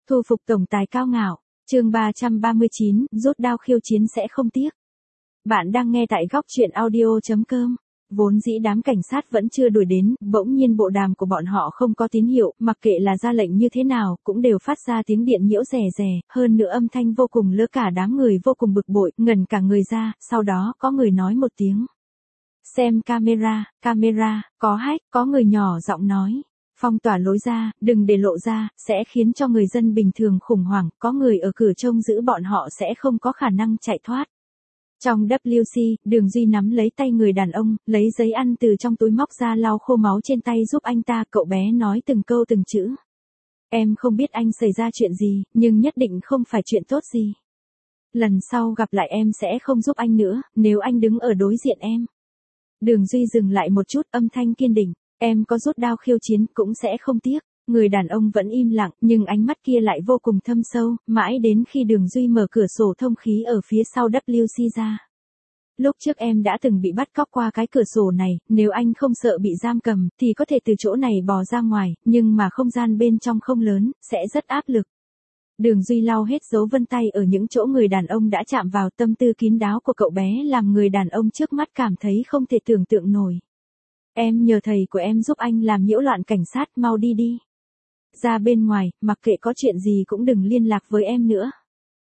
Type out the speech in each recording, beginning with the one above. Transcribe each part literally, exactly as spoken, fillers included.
Thu phục tổng tài cao ngạo, chương ba trăm ba mươi chín, rút đao khiêu chiến sẽ không tiếc. Bạn đang nghe tại góc truyện audio chấm com. Vốn dĩ đám cảnh sát vẫn chưa đuổi đến, bỗng nhiên bộ đàm của bọn họ không có tín hiệu, mặc kệ là ra lệnh như thế nào, cũng đều phát ra tiếng điện nhiễu rè rè, hơn nữa âm thanh vô cùng lỡ cả đám người vô cùng bực bội, ngẩn cả người ra, sau đó có người nói một tiếng. Xem camera, camera, có hack, có người nhỏ giọng nói. Phong tỏa lối ra, đừng để lộ ra, sẽ khiến cho người dân bình thường khủng hoảng, có người ở cửa trông giữ bọn họ sẽ không có khả năng chạy thoát. Trong vê kép xê, Đường Duy nắm lấy tay người đàn ông, lấy giấy ăn từ trong túi móc ra lau khô máu trên tay giúp anh ta, cậu bé nói từng câu từng chữ. Em không biết anh xảy ra chuyện gì, nhưng nhất định không phải chuyện tốt gì. Lần sau gặp lại em sẽ không giúp anh nữa, nếu anh đứng ở đối diện em. Đường Duy dừng lại một chút, âm thanh kiên định. Em có rút đao khiêu chiến cũng sẽ không tiếc. Người đàn ông vẫn im lặng, nhưng ánh mắt kia lại vô cùng thâm sâu, mãi đến khi Đường Duy mở cửa sổ thông khí ở phía sau vê kép xê ra. Lúc trước em đã từng bị bắt cóc qua cái cửa sổ này, nếu anh không sợ bị giam cầm, thì có thể từ chỗ này bò ra ngoài, nhưng mà không gian bên trong không lớn, sẽ rất áp lực. Đường Duy lau hết dấu vân tay ở những chỗ người đàn ông đã chạm vào, tâm tư kín đáo của cậu bé làm người đàn ông trước mắt cảm thấy không thể tưởng tượng nổi. Em nhờ thầy của em giúp anh làm nhiễu loạn cảnh sát, mau đi đi. Ra bên ngoài, mặc kệ có chuyện gì cũng đừng liên lạc với em nữa.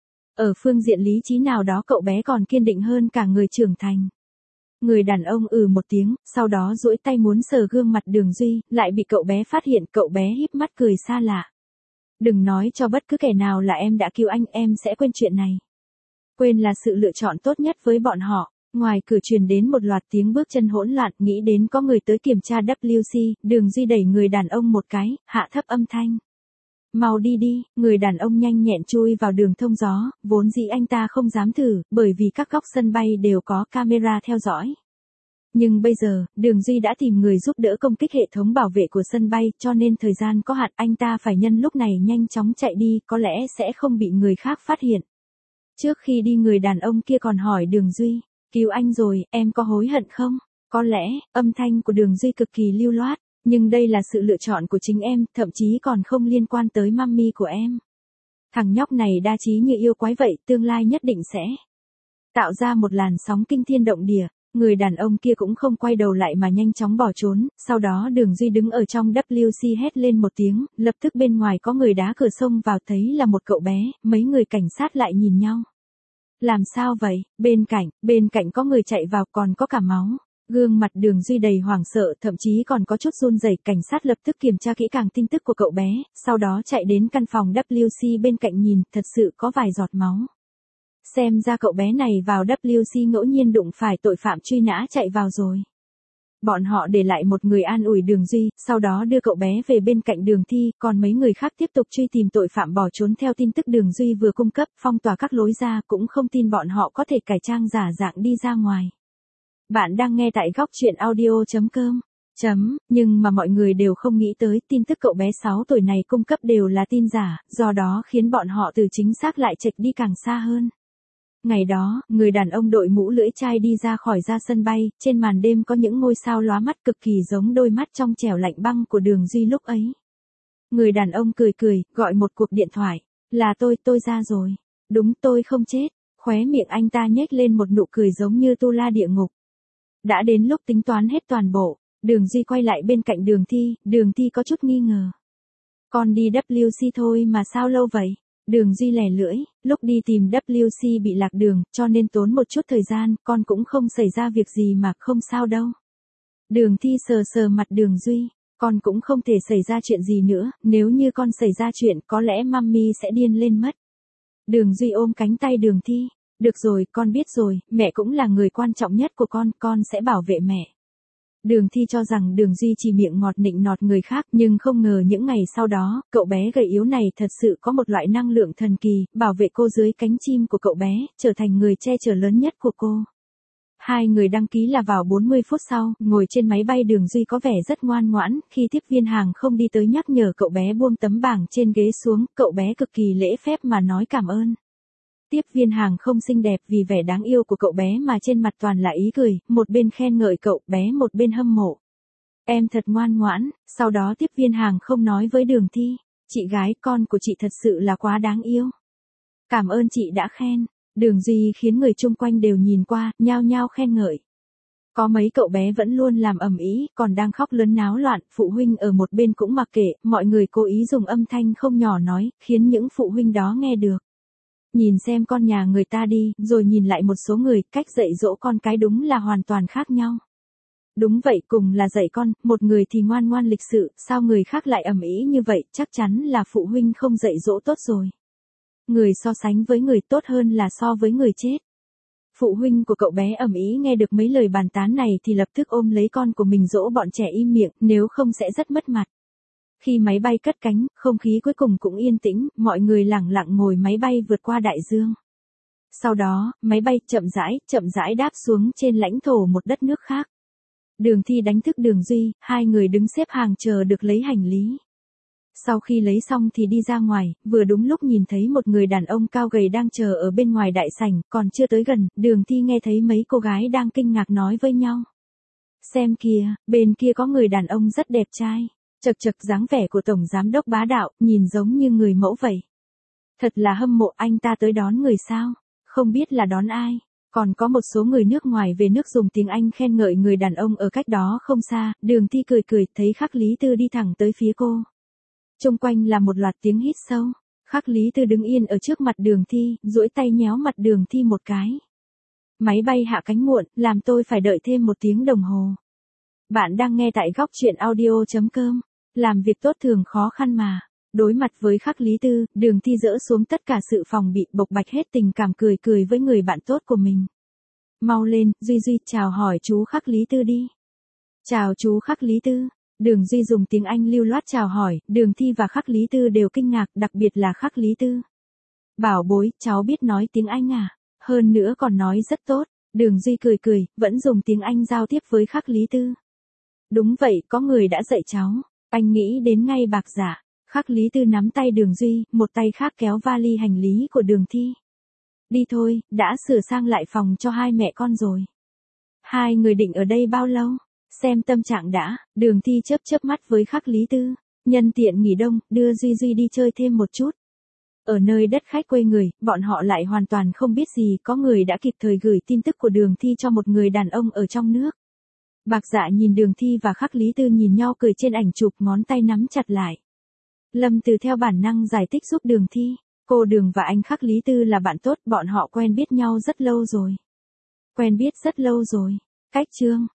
Ở phương diện lý trí nào đó cậu bé còn kiên định hơn cả người trưởng thành. Người đàn ông ừ một tiếng, sau đó duỗi tay muốn sờ gương mặt Đường Duy, lại bị cậu bé phát hiện, cậu bé híp mắt cười xa lạ. Đừng nói cho bất cứ kẻ nào là em đã cứu anh, em sẽ quên chuyện này. Quên là sự lựa chọn tốt nhất với bọn họ. Ngoài cửa truyền đến một loạt tiếng bước chân hỗn loạn, nghĩ đến có người tới kiểm tra vê kép xê, Đường Duy đẩy người đàn ông một cái, hạ thấp âm thanh. Mau đi đi, người đàn ông nhanh nhẹn chui vào đường thông gió, vốn dĩ anh ta không dám thử, bởi vì các góc sân bay đều có camera theo dõi. Nhưng bây giờ, Đường Duy đã tìm người giúp đỡ công kích hệ thống bảo vệ của sân bay, cho nên thời gian có hạn, anh ta phải nhân lúc này nhanh chóng chạy đi, có lẽ sẽ không bị người khác phát hiện. Trước khi đi người đàn ông kia còn hỏi Đường Duy. Cứu anh rồi, em có hối hận không? Có lẽ, âm thanh của Đường Duy cực kỳ lưu loát, nhưng đây là sự lựa chọn của chính em, thậm chí còn không liên quan tới mummy của em. Thằng nhóc này đa trí như yêu quái vậy, tương lai nhất định sẽ tạo ra một làn sóng kinh thiên động địa. Người đàn ông kia cũng không quay đầu lại mà nhanh chóng bỏ trốn, sau đó Đường Duy đứng ở trong vê kép xê hét lên một tiếng, lập tức bên ngoài có người đá cửa xông vào, thấy là một cậu bé, mấy người cảnh sát lại nhìn nhau. Làm sao vậy? Bên cạnh, bên cạnh có người chạy vào, còn có cả máu. Gương mặt Đường Duy đầy hoảng sợ, thậm chí còn có chút run rẩy. Cảnh sát lập tức kiểm tra kỹ càng tin tức của cậu bé, sau đó chạy đến căn phòng vê kép xê bên cạnh nhìn, thật sự có vài giọt máu. Xem ra cậu bé này vào vê kép xê ngẫu nhiên đụng phải tội phạm truy nã chạy vào rồi. Bọn họ để lại một người an ủi Đường Duy, sau đó đưa cậu bé về bên cạnh Đường Thi, còn mấy người khác tiếp tục truy tìm tội phạm bỏ trốn. Theo tin tức Đường Duy vừa cung cấp, phong tỏa các lối ra, cũng không tin bọn họ có thể cải trang giả dạng đi ra ngoài. Bạn đang nghe tại góc truyện audio chấm com. Chấm, nhưng mà mọi người đều không nghĩ tới, tin tức cậu bé sáu tuổi này cung cấp đều là tin giả, do đó khiến bọn họ từ chính xác lại chệch đi càng xa hơn. Ngày đó, người đàn ông đội mũ lưỡi chai đi ra khỏi ra sân bay, trên màn đêm có những ngôi sao lóa mắt cực kỳ giống đôi mắt trong trẻo lạnh băng của Đường Duy lúc ấy. Người đàn ông cười cười, gọi một cuộc điện thoại. Là tôi, tôi ra rồi. Đúng, tôi không chết. Khóe miệng anh ta nhếch lên một nụ cười giống như tu la địa ngục. Đã đến lúc tính toán hết toàn bộ, Đường Duy quay lại bên cạnh Đường Thi, Đường Thi có chút nghi ngờ. Con đi vê kép xê thôi mà sao lâu vậy? Đường Duy lẻ lưỡi, lúc đi tìm vê kép xê bị lạc đường, cho nên tốn một chút thời gian, con cũng không xảy ra việc gì mà, không sao đâu. Đường Thi sờ sờ mặt Đường Duy, con cũng không thể xảy ra chuyện gì nữa, nếu như con xảy ra chuyện có lẽ mummy sẽ điên lên mất. Đường Duy ôm cánh tay Đường Thi, được rồi, con biết rồi, mẹ cũng là người quan trọng nhất của con, con sẽ bảo vệ mẹ. Đường Thi cho rằng Đường Duy chỉ miệng ngọt nịnh nọt người khác, nhưng không ngờ những ngày sau đó, cậu bé gầy yếu này thật sự có một loại năng lượng thần kỳ, bảo vệ cô dưới cánh chim của cậu bé, trở thành người che chở lớn nhất của cô. Hai người đăng ký là vào bốn mươi phút sau, ngồi trên máy bay Đường Duy có vẻ rất ngoan ngoãn, khi tiếp viên hàng không đi tới nhắc nhở cậu bé buông tấm bảng trên ghế xuống, cậu bé cực kỳ lễ phép mà nói cảm ơn. Tiếp viên hàng không xinh đẹp vì vẻ đáng yêu của cậu bé mà trên mặt toàn là ý cười, một bên khen ngợi cậu bé một bên hâm mộ. Em thật ngoan ngoãn, sau đó tiếp viên hàng không nói với Đường Thi. Chị gái, con của chị thật sự là quá đáng yêu. Cảm ơn chị đã khen. Đường Duy khiến người chung quanh đều nhìn qua, nhao nhao khen ngợi. Có mấy cậu bé vẫn luôn làm ầm ĩ, còn đang khóc lớn náo loạn, phụ huynh ở một bên cũng mặc kệ, mọi người cố ý dùng âm thanh không nhỏ nói, khiến những phụ huynh đó nghe được. Nhìn xem con nhà người ta đi, rồi nhìn lại một số người, cách dạy dỗ con cái đúng là hoàn toàn khác nhau. Đúng vậy, cùng là dạy con, một người thì ngoan ngoan lịch sự, sao người khác lại ầm ĩ như vậy, chắc chắn là phụ huynh không dạy dỗ tốt rồi. Người so sánh với người tốt hơn là so với người chết. Phụ huynh của cậu bé ầm ĩ nghe được mấy lời bàn tán này thì lập tức ôm lấy con của mình dỗ bọn trẻ im miệng, nếu không sẽ rất mất mặt. Khi máy bay cất cánh, không khí cuối cùng cũng yên tĩnh, mọi người lặng lặng ngồi máy bay vượt qua đại dương. Sau đó, máy bay chậm rãi, chậm rãi đáp xuống trên lãnh thổ một đất nước khác. Đường Thi đánh thức Đường Duy, hai người đứng xếp hàng chờ được lấy hành lý. Sau khi lấy xong thì đi ra ngoài, vừa đúng lúc nhìn thấy một người đàn ông cao gầy đang chờ ở bên ngoài đại sảnh, còn chưa tới gần, Đường Thi nghe thấy mấy cô gái đang kinh ngạc nói với nhau. Xem kìa, bên kia có người đàn ông rất đẹp trai. Chật chật, dáng vẻ của tổng giám đốc bá đạo, nhìn giống như người mẫu vậy. Thật là hâm mộ, anh ta tới đón người sao? Không biết là đón ai? Còn có một số người nước ngoài về nước dùng tiếng Anh khen ngợi người đàn ông ở cách đó không xa, Đường Thi cười cười, thấy Khắc Lý Tư đi thẳng tới phía cô. Xung quanh là một loạt tiếng hít sâu. Khắc Lý Tư đứng yên ở trước mặt Đường Thi, duỗi tay nhéo mặt Đường Thi một cái. Máy bay hạ cánh muộn, làm tôi phải đợi thêm một tiếng đồng hồ. Bạn đang nghe tại góc truyện audio chấm com. Làm việc tốt thường khó khăn mà. Đối mặt với Khắc Lý Tư, Đường Thi dỡ xuống tất cả sự phòng bị, bộc bạch hết tình cảm, cười cười với người bạn tốt của mình. Mau lên, Duy Duy, chào hỏi chú Khắc Lý Tư đi. Chào chú Khắc Lý Tư. Đường Duy dùng tiếng Anh lưu loát chào hỏi, Đường Thi và Khắc Lý Tư đều kinh ngạc, đặc biệt là Khắc Lý Tư. Bảo bối, cháu biết nói tiếng Anh à? Hơn nữa còn nói rất tốt. Đường Duy cười cười, vẫn dùng tiếng Anh giao tiếp với Khắc Lý Tư. Đúng vậy, có người đã dạy cháu. Anh nghĩ đến ngay Bạc Dạ. Khắc Lý Tư nắm tay Đường Duy, một tay khác kéo vali hành lý của Đường Thi. Đi thôi, đã sửa sang lại phòng cho hai mẹ con rồi. Hai người định ở đây bao lâu? Xem tâm trạng đã. Đường Thi chớp chớp mắt với Khắc Lý Tư. Nhân tiện nghỉ đông, đưa Duy Duy đi chơi thêm một chút. Ở nơi đất khách quê người, bọn họ lại hoàn toàn không biết gì, có người đã kịp thời gửi tin tức của Đường Thi cho một người đàn ông ở trong nước. Bạc Dạ nhìn Đường Thi và Khắc Lý Tư nhìn nhau cười trên ảnh chụp, ngón tay nắm chặt lại. Lâm Từ theo bản năng giải thích giúp Đường Thi. Cô Đường và anh Khắc Lý Tư là bạn tốt, bọn họ quen biết nhau rất lâu rồi. Quen biết rất lâu rồi. Cách chương.